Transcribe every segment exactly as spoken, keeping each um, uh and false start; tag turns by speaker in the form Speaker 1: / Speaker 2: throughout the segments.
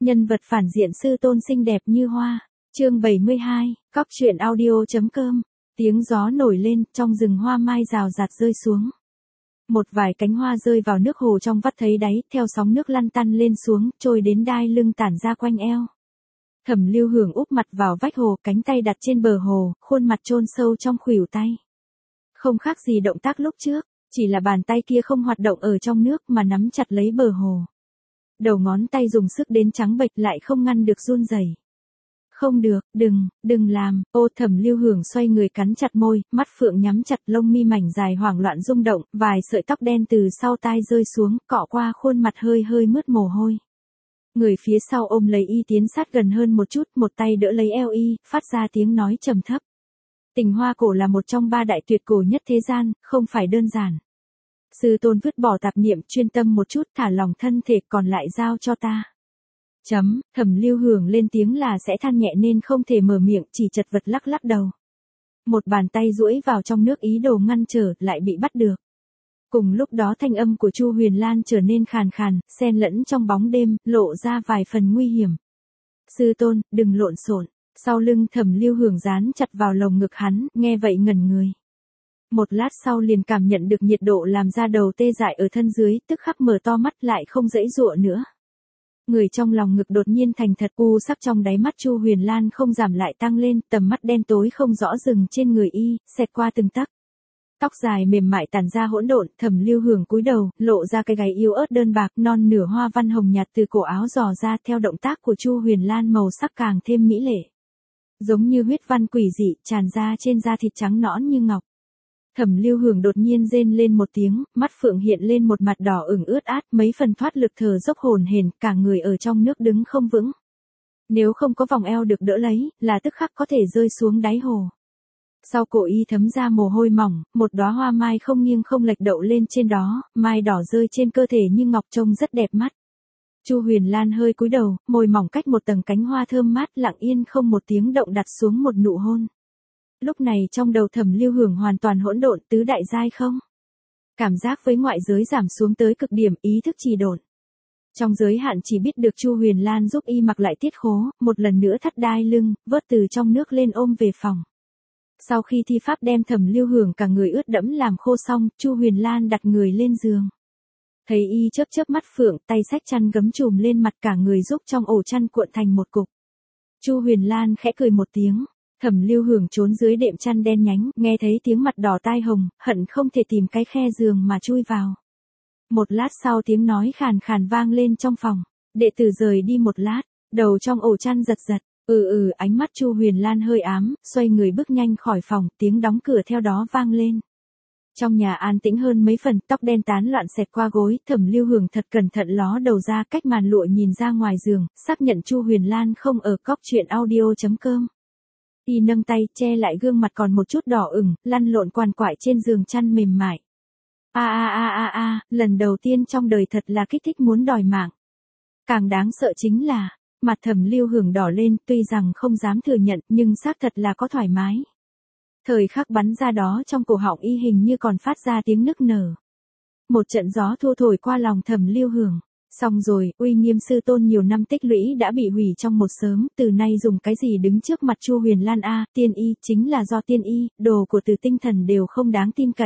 Speaker 1: Nhân vật phản diện sư tôn xinh đẹp như hoa. Chương bảy mươi hai, cóc truyện audio.com. Tiếng gió nổi lên, trong rừng hoa mai rào rạt rơi xuống. Một vài cánh hoa rơi vào nước hồ trong vắt thấy đáy, theo sóng nước lăn tăn lên xuống, trôi đến đai lưng tản ra quanh eo. Thẩm Lưu Hưởng úp mặt vào vách hồ, cánh tay đặt trên bờ hồ, khuôn mặt chôn sâu trong khuỷu tay. Không khác gì động tác lúc trước, chỉ là bàn tay kia không hoạt động ở trong nước mà nắm chặt lấy bờ hồ. Đầu ngón tay dùng sức đến trắng bệch lại không ngăn được run rẩy. Không được, đừng, đừng làm, ô Thẩm Lưu Hưởng xoay người cắn chặt môi, mắt phượng nhắm chặt, lông mi mảnh dài hoảng loạn rung động, vài sợi tóc đen từ sau tai rơi xuống, cọ qua khuôn mặt hơi hơi mướt mồ hôi. Người phía sau ôm lấy y tiến sát gần hơn một chút, một tay đỡ lấy eo y, phát ra tiếng nói trầm thấp. Tình hoa cổ là một trong ba đại tuyệt cổ nhất thế gian, không phải đơn giản. Sư tôn vứt bỏ tạp niệm, chuyên tâm một chút, thả lòng thân thể, còn lại giao cho ta. Chấm, Thẩm Lưu Hưởng lên tiếng là sẽ than nhẹ nên không thể mở miệng, chỉ chật vật lắc lắc đầu. Một bàn tay duỗi vào trong nước ý đồ ngăn trở, lại bị bắt được. Cùng lúc đó thanh âm của Chu Huyền Lan trở nên khàn khàn, xen lẫn trong bóng đêm, lộ ra vài phần nguy hiểm. Sư tôn, đừng lộn xộn. Sau lưng Thẩm Lưu Hưởng dán chặt vào lồng ngực hắn, nghe vậy ngẩn người. Một lát sau liền cảm nhận được nhiệt độ làm da đầu tê dại ở thân dưới, tức khắc mở to mắt lại không dãy dụa nữa. Người trong lòng ngực đột nhiên thành thật, u sắc trong đáy mắt Chu Huyền Lan không giảm lại tăng lên, tầm mắt đen tối không rõ dừng trên người y, xẹt qua từng tấc. Tóc dài mềm mại tản ra hỗn độn, Thẩm Lưu Hưởng cúi đầu, lộ ra cái gáy yếu ớt đơn bạc, non nửa hoa văn hồng nhạt từ cổ áo dò ra, theo động tác của Chu Huyền Lan màu sắc càng thêm mỹ lệ. Giống như huyết văn quỷ dị, tràn ra trên da thịt trắng nõn như ngọc. Thẩm Lưu Hưởng đột nhiên rên lên một tiếng, mắt phượng hiện lên một mặt đỏ ửng ướt át, mấy phần thoát lực thở dốc hồn hển, cả người ở trong nước đứng không vững. Nếu không có vòng eo được đỡ lấy, là tức khắc có thể rơi xuống đáy hồ. Sau cổ y thấm ra mồ hôi mỏng, một đóa hoa mai không nghiêng không lệch đậu lên trên đó, mai đỏ rơi trên cơ thể như ngọc trông rất đẹp mắt. Chu Huyền Lan hơi cúi đầu, môi mỏng cách một tầng cánh hoa thơm mát lặng yên không một tiếng động đặt xuống một nụ hôn. Lúc này trong đầu Thẩm Lưu Hưởng hoàn toàn hỗn độn, tứ đại giai không. Cảm giác với ngoại giới giảm xuống tới cực điểm, ý thức trì độn. Trong giới hạn chỉ biết được Chu Huyền Lan giúp y mặc lại tiết khố, một lần nữa thắt đai lưng, vớt từ trong nước lên ôm về phòng. Sau khi thi pháp đem Thẩm Lưu Hưởng cả người ướt đẫm làm khô xong, Chu Huyền Lan đặt người lên giường. Thấy y chớp chớp mắt phượng, tay xách chăn gấm trùm lên mặt, cả người giúp trong ổ chăn cuộn thành một cục. Chu Huyền Lan khẽ cười một tiếng. Thẩm Lưu Hưởng trốn dưới đệm chăn đen nhánh, nghe thấy tiếng mặt đỏ tai hồng, hận không thể tìm cái khe giường mà chui vào. Một lát sau tiếng nói khàn khàn vang lên trong phòng. Đệ tử rời đi một lát, đầu trong ổ chăn giật giật. Ừ ừ, ánh mắt Chu Huyền Lan hơi ám, xoay người bước nhanh khỏi phòng, tiếng đóng cửa theo đó vang lên. Trong nhà an tĩnh hơn mấy phần, tóc đen tán loạn xẹt qua gối, Thẩm Lưu Hưởng thật cẩn thận ló đầu ra cách màn lụa nhìn ra ngoài giường, xác nhận Chu Huyền Lan không ở cóc truyện audio.com. Y nâng tay che lại gương mặt còn một chút đỏ ửng, lăn lộn quằn quại trên giường chăn mềm mại. A a a a a, lần đầu tiên trong đời thật là kích thích muốn đòi mạng. Càng đáng sợ chính là, mặt Thẩm Lưu Hưởng đỏ lên, tuy rằng không dám thừa nhận, nhưng xác thật là có thoải mái. Thời khắc bắn ra đó trong cổ họng y hình như còn phát ra tiếng nức nở. Một trận gió thua thổi qua lòng Thẩm Lưu Hưởng. Xong rồi, uy nghiêm sư tôn nhiều năm tích lũy đã bị hủy trong một sớm, từ nay dùng cái gì đứng trước mặt Chu Huyền Lan a, tiên y, chính là do tiên y, đồ của từ tinh thần đều không đáng tin cậy.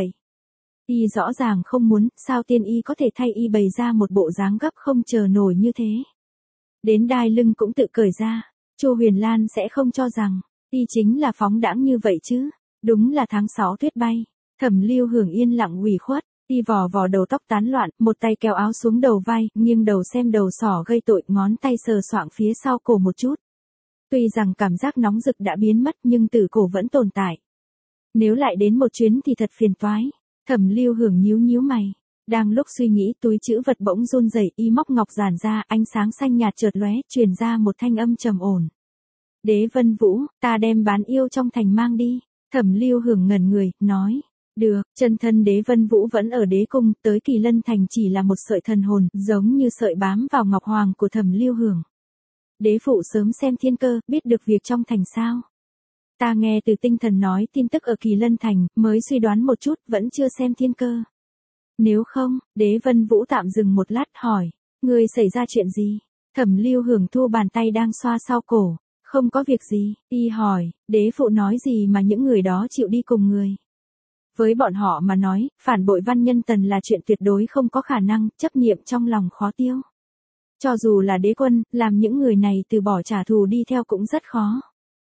Speaker 1: Y rõ ràng không muốn, sao tiên y có thể thay y bày ra một bộ dáng gấp không chờ nổi như thế. Đến đai lưng cũng tự cởi ra, Chu Huyền Lan sẽ không cho rằng, y chính là phóng đãng như vậy chứ, đúng là tháng sáu tuyết bay. Thẩm Lưu Hưởng yên lặng ủy khuất. Y vò vò đầu tóc tán loạn, một tay kéo áo xuống đầu vai, nghiêng đầu xem đầu sỏ gây tội, ngón tay sờ soạng phía sau cổ một chút. Tuy rằng cảm giác nóng rực đã biến mất nhưng tử cổ vẫn tồn tại. Nếu lại đến một chuyến thì thật phiền toái. Thẩm Lưu Hưởng nhíu nhíu mày. Đang lúc suy nghĩ, túi trữ vật bỗng run rẩy, y móc ngọc giản ra, ánh sáng xanh nhạt chợt lóe, truyền ra một thanh âm trầm ổn. Đế Vân Vũ, ta đem bán yêu trong thành mang đi. Thẩm Lưu Hưởng ngẩn người, nói. Được, chân thân Đế Vân Vũ vẫn ở đế cung, tới Kỳ Lân Thành chỉ là một sợi thần hồn, giống như sợi bám vào ngọc hoàng của Thẩm Lưu Hưởng. Đế phụ sớm xem thiên cơ, biết được việc trong thành sao. Ta nghe từ tinh thần nói tin tức ở Kỳ Lân Thành, mới suy đoán một chút, vẫn chưa xem thiên cơ. Nếu không, Đế Vân Vũ tạm dừng một lát hỏi, ngươi xảy ra chuyện gì? Thẩm Lưu Hưởng thu bàn tay đang xoa sau cổ. Không có việc gì, y hỏi, đế phụ nói gì mà những người đó chịu đi cùng người. Với bọn họ mà nói, phản bội Văn Nhân Tần là chuyện tuyệt đối không có khả năng, chấp niệm trong lòng khó tiêu. Cho dù là đế quân, làm những người này từ bỏ trả thù đi theo cũng rất khó.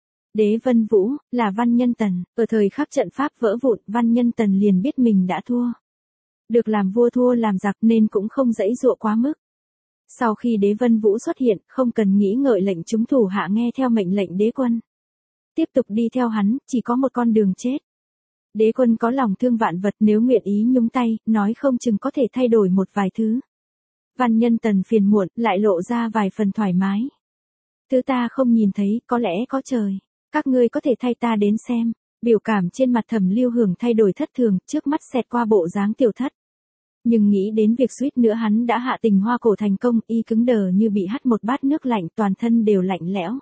Speaker 1: Đế Vân Vũ, là Văn Nhân Tần, ở thời khắc trận pháp vỡ vụn, Văn Nhân Tần liền biết mình đã thua. Được làm vua thua làm giặc nên cũng không dãy dụa quá mức. Sau khi đế Vân Vũ xuất hiện, không cần nghĩ ngợi lệnh chúng thủ hạ nghe theo mệnh lệnh đế quân. Tiếp tục đi theo hắn, chỉ có một con đường chết. Đế quân có lòng thương vạn vật, nếu nguyện ý nhúng tay, nói không chừng có thể thay đổi một vài thứ. Văn Nhân Tần phiền muộn, lại lộ ra vài phần thoải mái. Thứ ta không nhìn thấy, có lẽ có trời. Các ngươi có thể thay ta đến xem. Biểu cảm trên mặt Thẩm Lưu Hưởng thay đổi thất thường, trước mắt xẹt qua bộ dáng tiểu thất. Nhưng nghĩ đến việc suýt nữa hắn đã hạ tình hoa cổ thành công, y cứng đờ như bị hắt một bát nước lạnh, toàn thân đều lạnh lẽo.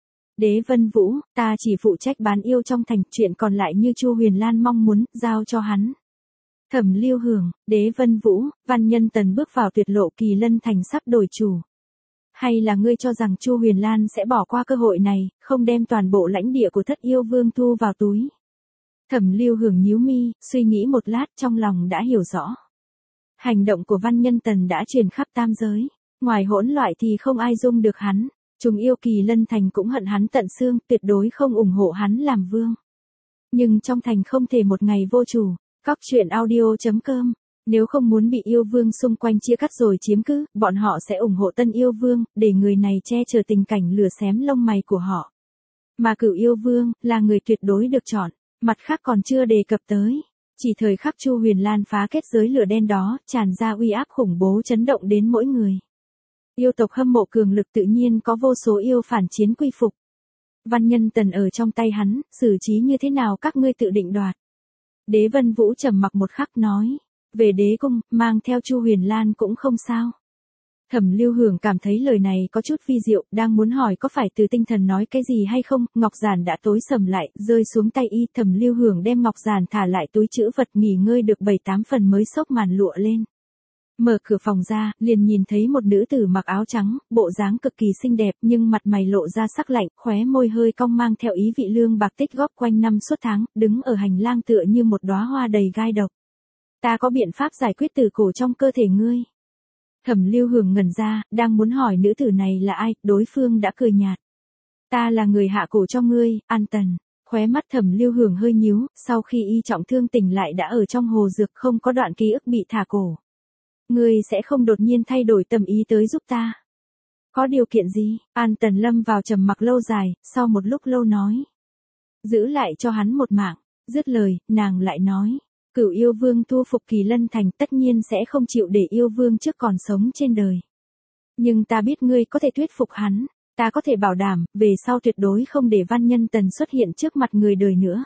Speaker 1: Đế Vân Vũ, ta chỉ phụ trách bán yêu trong thành, chuyện còn lại như Chu Huyền Lan mong muốn, giao cho hắn. Thẩm Lưu Hưởng, Đế Vân Vũ, Văn Nhân Tần bước vào tuyệt lộ, Kỳ Lân thành sắp đổi chủ. Hay là ngươi cho rằng Chu Huyền Lan sẽ bỏ qua cơ hội này, không đem toàn bộ lãnh địa của Thất Yêu Vương thu vào túi? Thẩm Lưu Hưởng nhíu mi, suy nghĩ một lát, trong lòng đã hiểu rõ. Hành động của Văn Nhân Tần đã truyền khắp tam giới, ngoài hỗn loạn thì không ai dung được hắn. Trùng yêu Kỳ Lân thành cũng hận hắn tận xương, tuyệt đối không ủng hộ hắn làm vương. Nhưng trong thành không thể một ngày vô chủ. Cóc truyện audio chấm com. Nếu không muốn bị yêu vương xung quanh chia cắt rồi chiếm cứ, bọn họ sẽ ủng hộ tân yêu vương, để người này che chở tình cảnh lửa xém lông mày của họ. Mà Cửu Yêu Vương là người tuyệt đối được chọn, mặt khác còn chưa đề cập tới. Chỉ thời khắc Chu Huyền Lan phá kết giới lửa đen đó, tràn ra uy áp khủng bố chấn động đến mỗi người. Yêu tộc hâm mộ cường lực tự nhiên có vô số yêu phản chiến quy phục. Văn Nhân Tần ở trong tay hắn, xử trí như thế nào các ngươi tự định đoạt. Đế Vân Vũ trầm mặc một khắc nói, về đế cung, mang theo Chu Huyền Lan cũng không sao. Thẩm Lưu Hưởng cảm thấy lời này có chút vi diệu, đang muốn hỏi có phải từ tinh thần nói cái gì hay không, ngọc giản đã tối sầm lại, rơi xuống tay y. Thẩm Lưu Hưởng đem ngọc giản thả lại túi trữ vật, nghỉ ngơi được bảy tám phần mới xốc màn lụa lên. Mở cửa phòng ra, liền nhìn thấy một nữ tử mặc áo trắng, bộ dáng cực kỳ xinh đẹp nhưng mặt mày lộ ra sắc lạnh, khóe môi hơi cong mang theo ý vị lương bạc tích góp quanh năm suốt tháng, đứng ở hành lang tựa như một đóa hoa đầy gai độc. Ta có biện pháp giải quyết tử cổ trong cơ thể ngươi. Thẩm Lưu Hưởng ngẩn ra, đang muốn hỏi nữ tử này là ai, đối phương đã cười nhạt. Ta là người hạ cổ cho ngươi, An Tần. Khóe mắt Thẩm Lưu Hưởng hơi nhíu, sau khi y trọng thương tỉnh lại đã ở trong hồ dược, không có đoạn ký ức bị thả cổ. Ngươi sẽ không đột nhiên thay đổi tâm ý tới giúp ta. Có điều kiện gì? An Tần lâm vào trầm mặc lâu dài, sau một lúc lâu nói. Giữ lại cho hắn một mạng. Dứt lời, nàng lại nói. Cửu Yêu Vương thu phục Kỳ Lân thành tất nhiên sẽ không chịu để yêu vương trước còn sống trên đời. Nhưng ta biết ngươi có thể thuyết phục hắn. Ta có thể bảo đảm, về sau tuyệt đối không để Văn Nhân Tần xuất hiện trước mặt người đời nữa.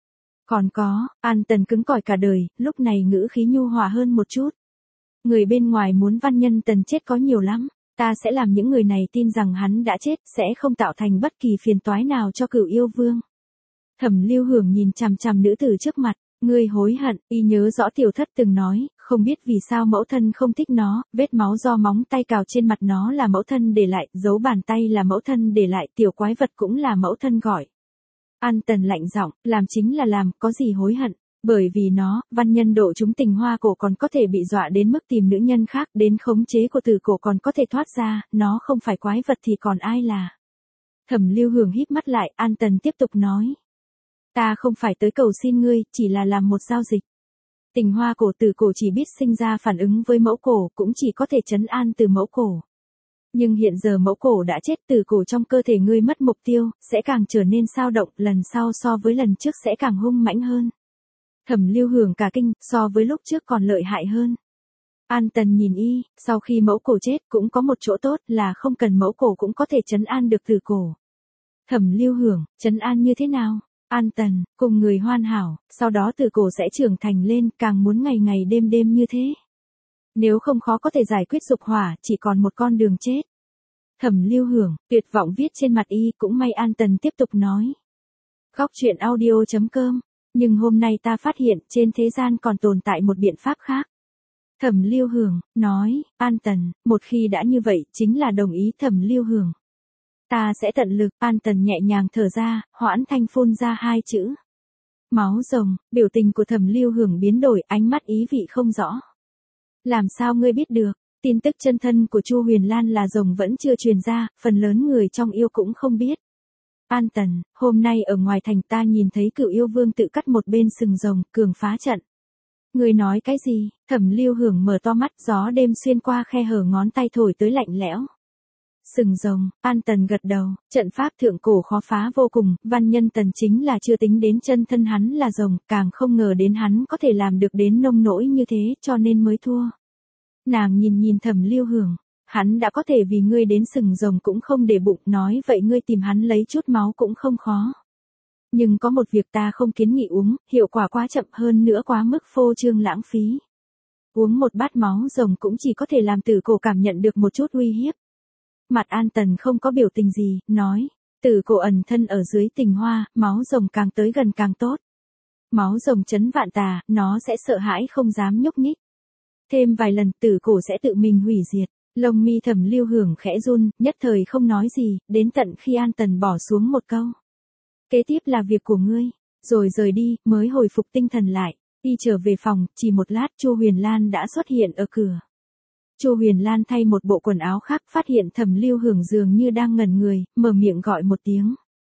Speaker 1: Còn có, An Tần cứng cỏi cả đời, lúc này ngữ khí nhu hòa hơn một chút. Người bên ngoài muốn Văn Nhân Tần chết có nhiều lắm, ta sẽ làm những người này tin rằng hắn đã chết, sẽ không tạo thành bất kỳ phiền toái nào cho Cửu Yêu Vương. Thẩm Lưu Hưởng nhìn chằm chằm nữ tử trước mặt, ngươi hối hận, y nhớ rõ tiểu thất từng nói, không biết vì sao mẫu thân không thích nó, vết máu do móng tay cào trên mặt nó là mẫu thân để lại, dấu bàn tay là mẫu thân để lại, tiểu quái vật cũng là mẫu thân gọi. An Tần lạnh giọng, làm chính là làm, có gì hối hận. Bởi vì nó, Văn Nhân độ chúng tình hoa cổ còn có thể bị dọa đến mức tìm nữ nhân khác, đến khống chế của tử cổ còn có thể thoát ra, nó không phải quái vật thì còn ai là. Thẩm Lưu Hưởng híp mắt lại, An Tần tiếp tục nói. Ta không phải tới cầu xin ngươi, chỉ là làm một giao dịch. Tình hoa cổ tử cổ chỉ biết sinh ra phản ứng với mẫu cổ, cũng chỉ có thể trấn an từ mẫu cổ. Nhưng hiện giờ mẫu cổ đã chết, tử cổ trong cơ thể ngươi mất mục tiêu, sẽ càng trở nên sao động, lần sau so với lần trước sẽ càng hung mãnh hơn. Thẩm Lưu Hưởng cả kinh, so với lúc trước còn lợi hại hơn. An Tần nhìn y, sau khi mẫu cổ chết cũng có một chỗ tốt là không cần mẫu cổ cũng có thể trấn an được tử cổ. Thẩm Lưu Hưởng, trấn an như thế nào? An Tần, cùng người hoàn hảo, sau đó tử cổ sẽ trưởng thành lên, càng muốn ngày ngày đêm đêm như thế. Nếu không khó có thể giải quyết dục hỏa, chỉ còn một con đường chết. Thẩm Lưu Hưởng, tuyệt vọng viết trên mặt y, cũng may An Tần tiếp tục nói. Cóc truyện audio chấm com. Nhưng hôm nay ta phát hiện trên thế gian còn tồn tại một biện pháp khác. Thẩm Lưu Hưởng, nói, An Tần, một khi đã như vậy, chính là đồng ý Thẩm Lưu Hưởng. Ta sẽ tận lực, An Tần nhẹ nhàng thở ra, hoãn thanh phun ra hai chữ. Máu rồng, biểu tình của Thẩm Lưu Hưởng biến đổi, ánh mắt ý vị không rõ. Làm sao ngươi biết được, tin tức chân thân của Chu Huyền Lan là rồng vẫn chưa truyền ra, phần lớn người trong yêu cũng không biết. An Tần, hôm nay ở ngoài thành ta nhìn thấy Cửu Yêu Vương tự cắt một bên sừng rồng, cường phá trận. Ngươi nói cái gì? Thẩm Lưu Hưởng mở to mắt, gió đêm xuyên qua khe hở ngón tay thổi tới lạnh lẽo. Sừng rồng, An Tần gật đầu, trận pháp thượng cổ khó phá vô cùng, Văn Nhân Tần chính là chưa tính đến chân thân hắn là rồng, càng không ngờ đến hắn có thể làm được đến nông nỗi như thế, cho nên mới thua. Nàng nhìn nhìn Thẩm Lưu Hưởng, hắn đã có thể vì ngươi đến sừng rồng cũng không để bụng, nói vậy ngươi tìm hắn lấy chút máu cũng không khó. Nhưng có một việc ta không kiến nghị uống, hiệu quả quá chậm, hơn nữa quá mức phô trương lãng phí. Uống một bát máu rồng cũng chỉ có thể làm Tử Cổ cảm nhận được một chút uy hiếp. Mặt An Tần không có biểu tình gì, nói, Tử Cổ ẩn thân ở dưới tình hoa, máu rồng càng tới gần càng tốt. Máu rồng chấn vạn tà, nó sẽ sợ hãi không dám nhúc nhích. Thêm vài lần Tử Cổ sẽ tự mình hủy diệt. Lông mi Thẩm Lưu Hưởng khẽ run, nhất thời không nói gì, đến tận khi An Tần bỏ xuống một câu. Kế tiếp là việc của ngươi, rồi rời đi, mới hồi phục tinh thần lại, đi trở về phòng, chỉ một lát Chu Huyền Lan đã xuất hiện ở cửa. Chu Huyền Lan thay một bộ quần áo khác, phát hiện Thẩm Lưu Hưởng dường như đang ngẩn người, mở miệng gọi một tiếng.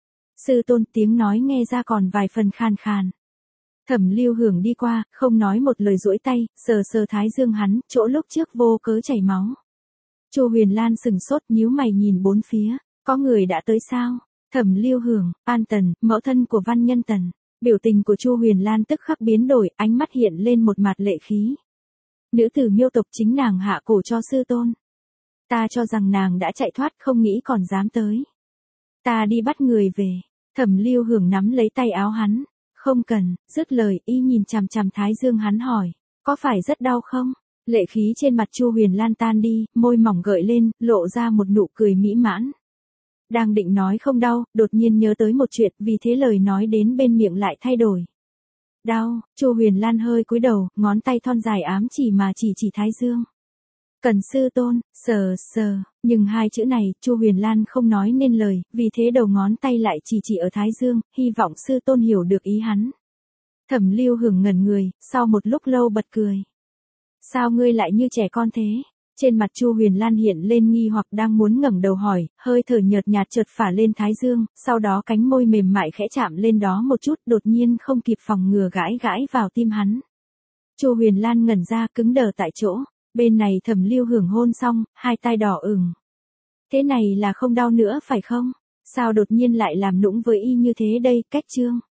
Speaker 1: Sư tôn, tiếng nói nghe ra còn vài phần khan khan. Thẩm Lưu Hưởng đi qua, không nói một lời, duỗi tay, sờ sờ thái dương hắn, chỗ lúc trước vô cớ chảy máu. Chu Huyền Lan sừng sốt, nhíu mày nhìn bốn phía, có người đã tới sao? Thẩm Lưu Hưởng, An Tần, mẫu thân của Văn Nhân Tần. Biểu tình của Chu Huyền Lan tức khắc biến đổi, ánh mắt hiện lên một mặt lệ khí. Nữ tử Miêu tộc chính nàng hạ cổ cho sư tôn. Ta cho rằng nàng đã chạy thoát, không nghĩ còn dám tới. Ta đi bắt người về. Thẩm Lưu Hưởng nắm lấy tay áo hắn. Không cần, dứt lời, y nhìn chằm chằm thái dương hắn hỏi, có phải rất đau không? Lệ khí trên mặt Chu Huyền Lan tan đi, môi mỏng gợi lên, lộ ra một nụ cười mỹ mãn. Đang định nói không đau, đột nhiên nhớ tới một chuyện, vì thế lời nói đến bên miệng lại thay đổi. Đau, Chu Huyền Lan hơi cúi đầu, ngón tay thon dài ám chỉ mà chỉ chỉ thái dương. Cần sư tôn, sờ sờ, nhưng hai chữ này, Chu Huyền Lan không nói nên lời, vì thế đầu ngón tay lại chỉ chỉ ở thái dương, hy vọng sư tôn hiểu được ý hắn. Thẩm Lưu Hưởng ngẩn người, sau một lúc lâu bật cười. Sao ngươi lại như trẻ con thế? Trên mặt Chu Huyền Lan hiện lên nghi hoặc, đang muốn ngẩng đầu hỏi, hơi thở nhợt nhạt chợt phả lên thái dương, sau đó cánh môi mềm mại khẽ chạm lên đó một chút, đột nhiên không kịp phòng ngừa gãi gãi vào tim hắn. Chu Huyền Lan ngẩn ra, cứng đờ tại chỗ, bên này Thẩm Lưu Hưởng hôn xong, hai tay đỏ ửng. Thế này là không đau nữa phải không? Sao đột nhiên lại làm nũng với y như thế đây, cách chương.